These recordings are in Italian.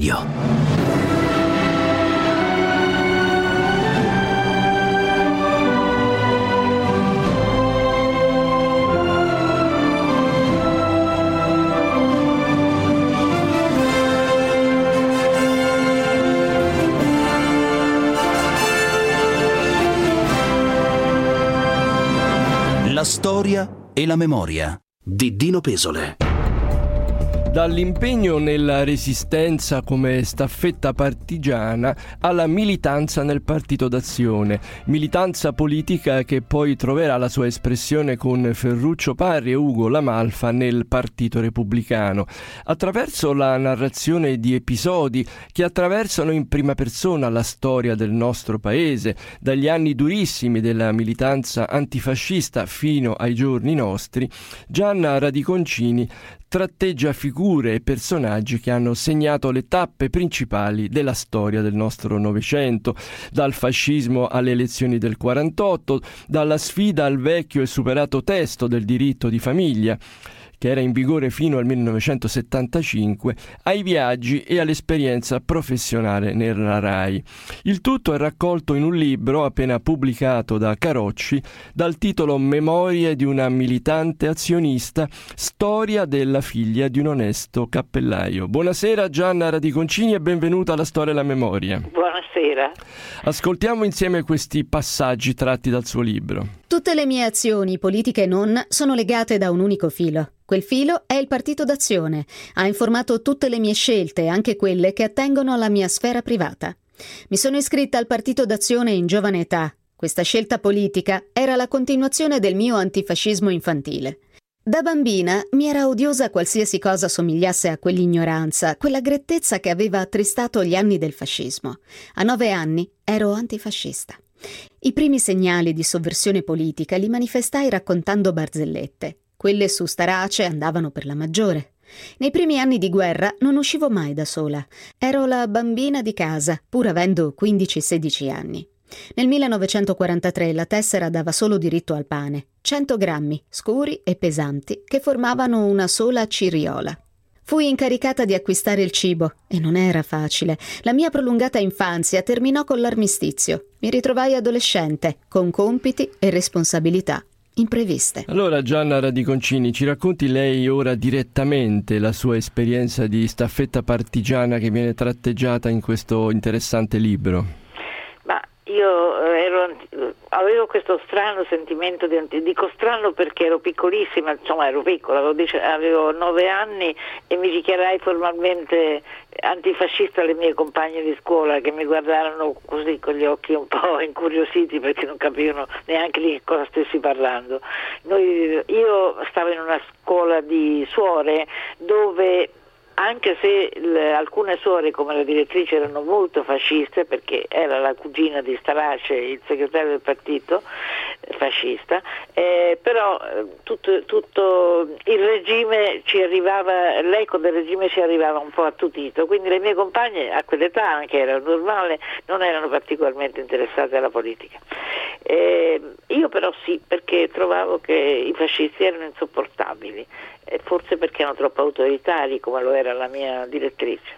radio. La storia e la memoria di Dino Pesole. Dall'impegno nella resistenza come staffetta partigiana alla militanza nel Partito d'Azione, militanza politica che poi troverà la sua espressione con Ferruccio Parri e Ugo La Malfa nel Partito Repubblicano, attraverso la narrazione di episodi che attraversano in prima persona la storia del nostro paese, dagli anni durissimi della militanza antifascista fino ai giorni nostri. Gianna Radiconcini tratteggia figure e personaggi che hanno segnato le tappe principali della storia del nostro Novecento, dal fascismo alle elezioni del 48, dalla sfida al vecchio e superato testo del diritto di famiglia, che era in vigore fino al 1975, ai viaggi e all'esperienza professionale nella RAI. Il tutto è raccolto in un libro appena pubblicato da Carocci dal titolo Memorie di una militante azionista, storia della figlia di un onesto cappellaio. Buonasera Gianna Radiconcini e benvenuta alla Storia e la Memoria. Buonasera. Ascoltiamo insieme questi passaggi tratti dal suo libro. Tutte le mie azioni, politiche e non, sono legate da un unico filo. Quel filo è il Partito d'Azione. Ha informato tutte le mie scelte, anche quelle che attengono alla mia sfera privata. Mi sono iscritta al Partito d'Azione in giovane età. Questa scelta politica era la continuazione del mio antifascismo infantile. Da bambina mi era odiosa qualsiasi cosa somigliasse a quell'ignoranza, quella grettezza che aveva attristato gli anni del fascismo. A 9 anni ero antifascista. I primi segnali di sovversione politica li manifestai raccontando barzellette. Quelle su Starace andavano per la maggiore. Nei primi anni di guerra non uscivo mai da sola. Ero la bambina di casa, pur avendo 15-16 anni. Nel 1943 la tessera dava solo diritto al pane, 100 grammi, scuri e pesanti, che formavano una sola ciriola. Fui incaricata di acquistare il cibo e non era facile. La mia prolungata infanzia terminò con l'armistizio. Mi ritrovai adolescente, con compiti e responsabilità impreviste. Allora Gianna Radiconcini, ci racconti lei ora direttamente la sua esperienza di staffetta partigiana che viene tratteggiata in questo interessante libro? Ma io avevo questo strano sentimento dico strano perché ero piccolissima, insomma ero piccola, avevo 9 anni e mi dichiarai formalmente antifascista alle mie compagne di scuola, che mi guardarono così con gli occhi un po' incuriositi perché non capivano neanche di che cosa stessi parlando. Io stavo in una scuola di suore dove, anche se alcune suore come la direttrice erano molto fasciste, perché era la cugina di Starace, il segretario del partito fascista, però tutto il regime ci arrivava, l'eco del regime ci arrivava un po' attutito, quindi le mie compagne a quell'età, anche era normale, non erano particolarmente interessate alla politica. Io però sì, perché trovavo che i fascisti erano insopportabili, forse perché erano troppo autoritari, come lo era la mia direttrice.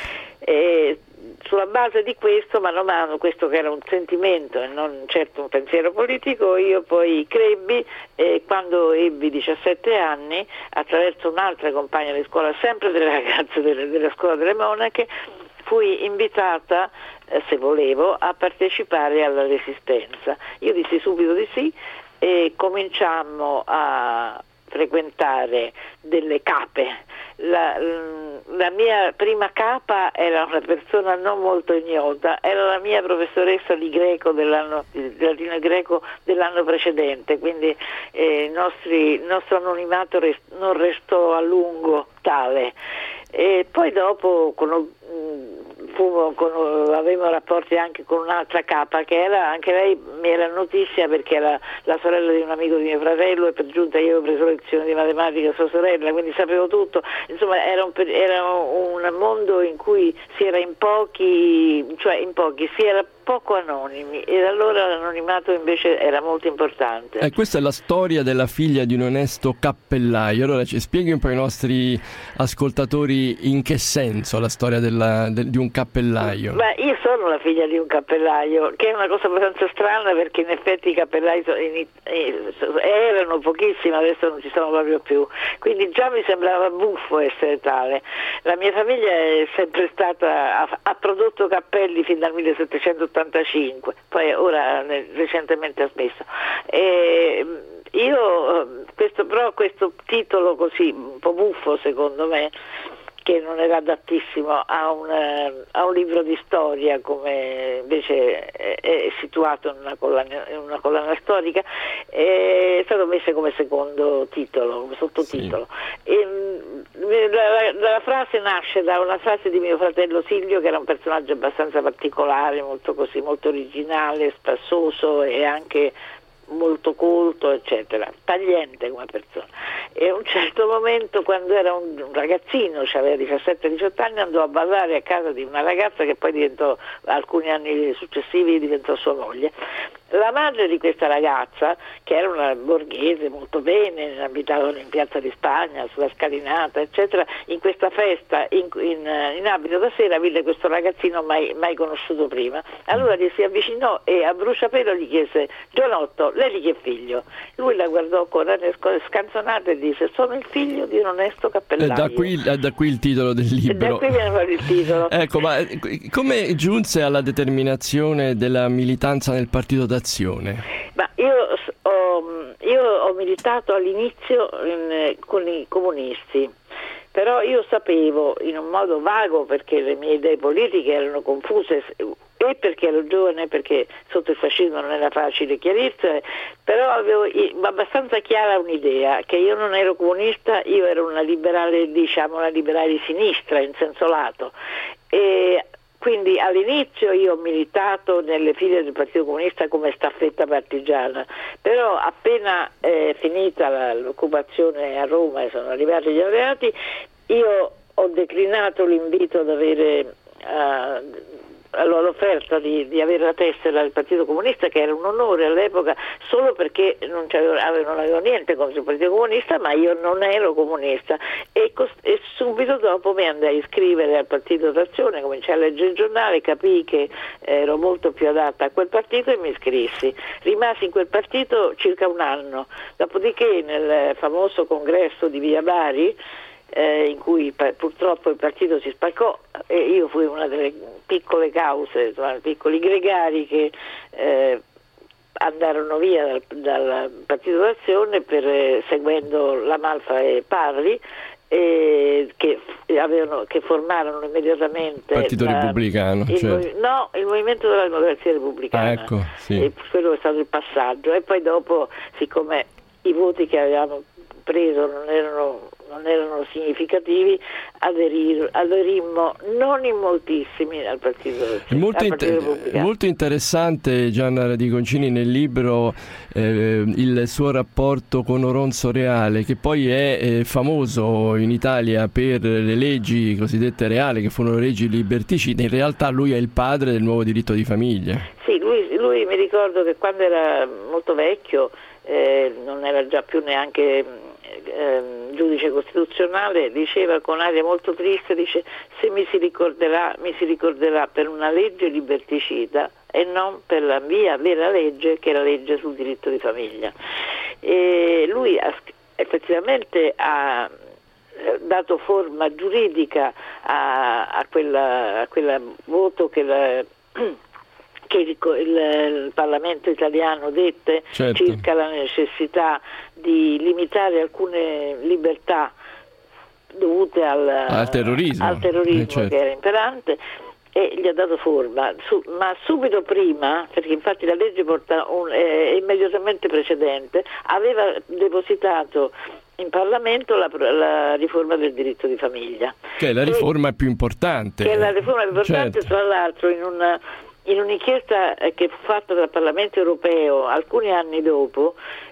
Sulla base di questo, mano a mano, questo che era un sentimento e non certo un pensiero politico, io poi crebbi e quando ebbi 17 anni, attraverso un'altra compagna di scuola, sempre delle ragazze della scuola delle monache, fui invitata, se volevo, a partecipare alla resistenza. Io dissi subito di sì e cominciammo a frequentare delle cape. La mia prima capa era una persona non molto ignota, era la mia professoressa di greco di latino e greco dell'anno precedente, quindi il nostro anonimato non restò a lungo tale. E poi dopo avevo rapporti anche con un'altra capa che era, anche lei mi era notissima perché era la sorella di un amico di mio fratello e per giunta io avevo preso lezioni di matematica a sua sorella, quindi sapevo tutto. Insomma era un mondo in cui si era in pochi, si era poco anonimi, e allora l'anonimato invece era molto importante. Questa è la storia della figlia di un onesto cappellaio. Allora ci spieghi un po' ai nostri ascoltatori in che senso la storia di un cappellaio. Beh, io sono la figlia di un cappellaio, che è una cosa abbastanza strana perché in effetti i cappellai erano pochissimi, adesso non ci sono proprio più, quindi già mi sembrava buffo essere tale. La mia famiglia è sempre stata, ha prodotto cappelli fin dal 1785, poi ora recentemente ha smesso. Questo titolo così un po' buffo secondo me, che non era adattissimo a un libro di storia come invece è situato in una collana storica, è stato messo come secondo titolo, come sottotitolo. Sì. La frase nasce da una frase di mio fratello Silvio, che era un personaggio abbastanza particolare, molto originale, spassoso e anche molto colto, eccetera, tagliente come persona. E a un certo momento, quando era un ragazzino, aveva 17-18 anni, andò a ballare a casa di una ragazza che poi alcuni anni successivi diventò sua moglie. La madre di questa ragazza, che era una borghese molto bene, abitavano in Piazza di Spagna, sulla scalinata, eccetera, in questa festa in abito da sera vide questo ragazzino mai conosciuto prima. Allora gli si avvicinò e a bruciapelo gli chiese: Gianotto, lei di che figlio? Lui la guardò con aria scanzonata e disse: sono il figlio di un onesto cappellaio. Da qui il titolo del libro. Da qui viene fuori il titolo. Ecco, ma come giunse alla determinazione della militanza nel partito d'azione? Ma io ho militato all'inizio con i comunisti, però io sapevo in un modo vago, perché le mie idee politiche erano confuse, e perché ero giovane, perché sotto il fascismo non era facile chiarirsi, però avevo abbastanza chiara un'idea, che io non ero comunista, io ero una liberale, una liberale di sinistra in senso lato, e quindi all'inizio io ho militato nelle file del Partito Comunista come staffetta partigiana, però appena finita l'occupazione a Roma e sono arrivati gli alleati, io ho declinato l'invito ad avere l'offerta di avere la tessera del Partito Comunista, che era un onore all'epoca, solo perché non avevo niente contro il Partito Comunista, ma io non ero comunista, e subito dopo mi andai a iscrivere al Partito d'Azione, cominciai a leggere il giornale, capii che ero molto più adatta a quel partito e mi iscrissi. Rimasi in quel partito circa un anno, dopodiché nel famoso congresso di Via Bari, in cui purtroppo il partito si spaccò, e io fui una delle piccole cause, piccoli gregari che andarono via dal Partito d'Azione seguendo La Malfa e Parri, che formarono immediatamente Partito Repubblicano, il Movimento della Democrazia Repubblicana. Ecco, sì. E quello è stato il passaggio, e poi dopo, siccome i voti che avevamo preso non erano significativi, aderimmo non in moltissimi al Partito Repubblicano. Molto interessante, Gianna Radiconcini, nel libro il suo rapporto con Oronzo Reale, che poi è famoso in Italia per le leggi cosiddette reali, che furono leggi liberticide. In realtà lui è il padre del nuovo diritto di famiglia. Sì, lui mi ricordo che quando era molto vecchio, non era già più neanche giudice costituzionale, diceva con aria molto triste, dice: se mi si ricorderà per una legge liberticida e non per la mia vera legge, che è la legge sul diritto di famiglia. E lui effettivamente ha dato forma giuridica a quella voto che il Parlamento italiano dette, certo, circa la necessità di limitare alcune libertà dovute al terrorismo certo, che era imperante, e gli ha dato forma, ma subito prima, perché infatti la legge immediatamente precedente aveva depositato in Parlamento la riforma del diritto di famiglia. Che è la riforma più importante. Che è la riforma più importante, certo. Tra l'altro in un'inchiesta che fu fatta dal Parlamento europeo alcuni anni dopo,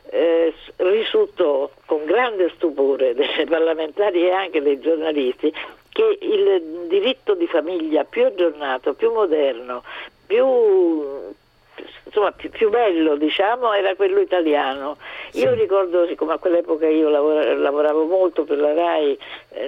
risultò con grande stupore dei parlamentari e anche dei giornalisti che il diritto di famiglia più aggiornato, più moderno, più bello, diciamo, era quello italiano. Sì. Io ricordo, siccome a quell'epoca io lavoravo molto per la RAI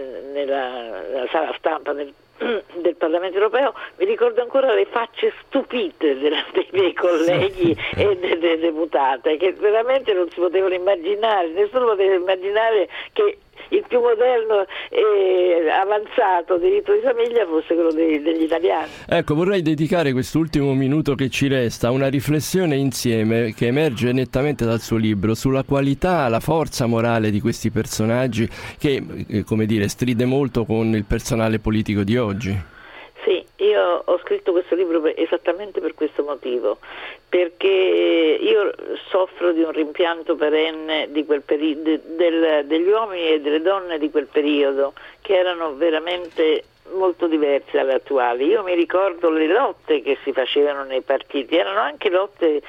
nella sala stampa del Parlamento europeo, mi ricordo ancora le facce stupite dei miei colleghi e delle deputate, che veramente non si potevano immaginare, nessuno poteva immaginare che il più moderno e avanzato diritto di famiglia fosse quello degli italiani. Ecco, vorrei dedicare quest'ultimo minuto che ci resta a una riflessione insieme che emerge nettamente dal suo libro sulla qualità, la forza morale di questi personaggi che, come dire, stride molto con il personale politico di oggi. Sì, io ho scritto questo libro esattamente per questo motivo, perché io soffro di un rimpianto perenne di quel degli uomini e delle donne di quel periodo, che erano veramente molto diverse dalle attuali. Io mi ricordo le lotte che si facevano nei partiti, erano anche lotte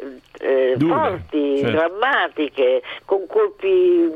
forti, certo, drammatiche, con colpi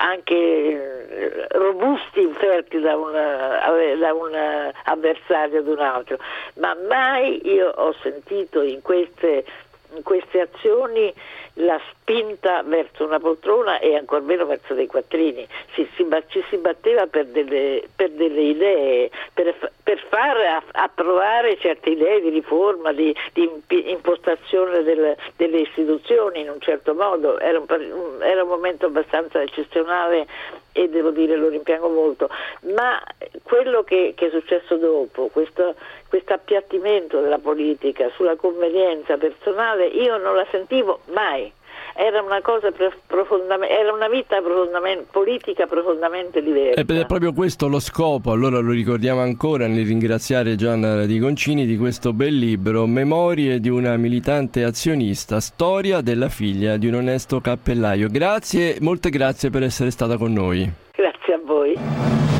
anche robusti inferti da un avversario ad un altro, ma mai io ho sentito in queste azioni la spinta verso una poltrona e ancor meno verso dei quattrini. Ci si batteva per delle idee, per far approvare certe idee di riforma, di impostazione delle istituzioni in un certo modo. Era un momento abbastanza eccezionale e devo dire lo rimpiango molto, ma quello che è successo dopo, questo appiattimento della politica sulla convenienza personale, io non la sentivo mai. Era una cosa era una vita politica profondamente diversa. Ed è proprio questo lo scopo, allora lo ricordiamo ancora nel ringraziare Gianna Di Concini di questo bel libro, Memorie di una militante azionista, storia della figlia di un onesto cappellaio. Grazie, molte grazie per essere stata con noi. Grazie a voi.